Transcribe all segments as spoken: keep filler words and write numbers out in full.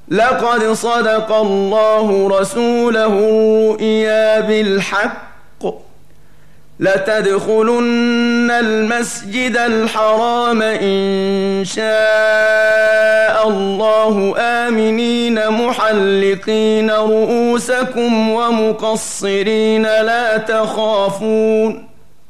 لقد صدق الله رسوله الرؤيا بالحق لتدخلن المسجد الحرام إن شاء الله آمنين محلقين رؤوسكم ومقصرين لا تخافون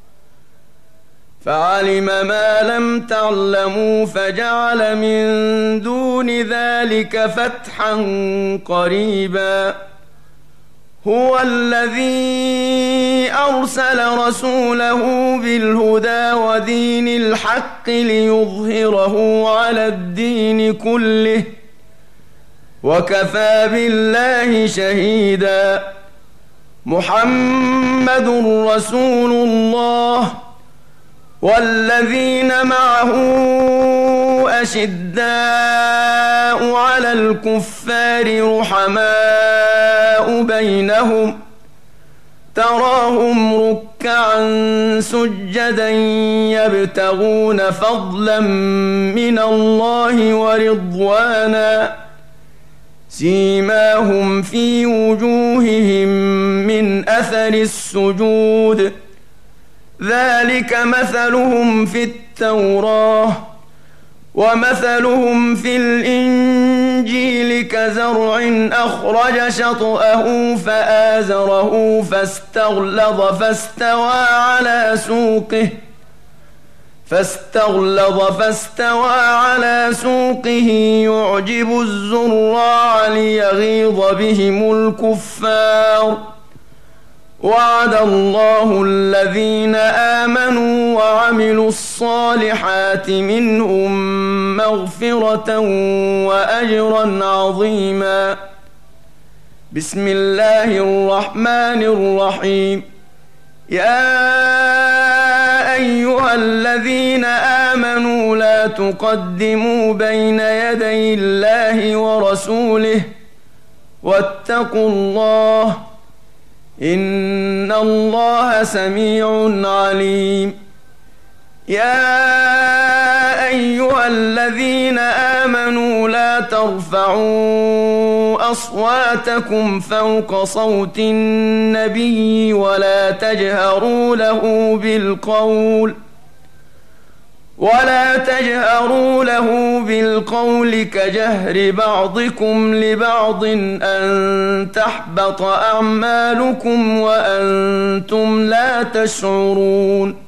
فعلم ما لم تعلموا فجعل من دون ذلك فتحا قريبا هو الذي أرسل رسوله بالهدى ودين الحق ليظهره على الدين كله وكفى بالله شهيدا محمد رسول الله والذين معه أشداء على الكفار رحماء بينهم تراهم ركعا سجدا يبتغون فضلا من الله ورضوانا سيماهم في وجوههم من أثر السجود ذلك مثلهم في التوراة ومثلهم في الإنجيل كزرع أخرج شطأه فآزره فاستغلظ فاستوى على سوقه فاستغلظ فاستوى على سوقه يعجب الزراع ليغيظ بهم الكفار وعد الله الذين آمنوا وعملوا الصالحات منهم مغفرة وأجرا عظيما بسم الله الرحمن الرحيم يا أيها الذين آمنوا لا تقدموا بين يدي الله ورسوله واتقوا الله إن الله سميع عليم يا أيها الذين آمنوا لا ترفعوا أصواتكم فوق صوت النبي ولا تجهروا له بالقول ولا تجهروا له بالقول كجهر بعضكم لبعض أن تحبط أعمالكم وأنتم لا تشعرون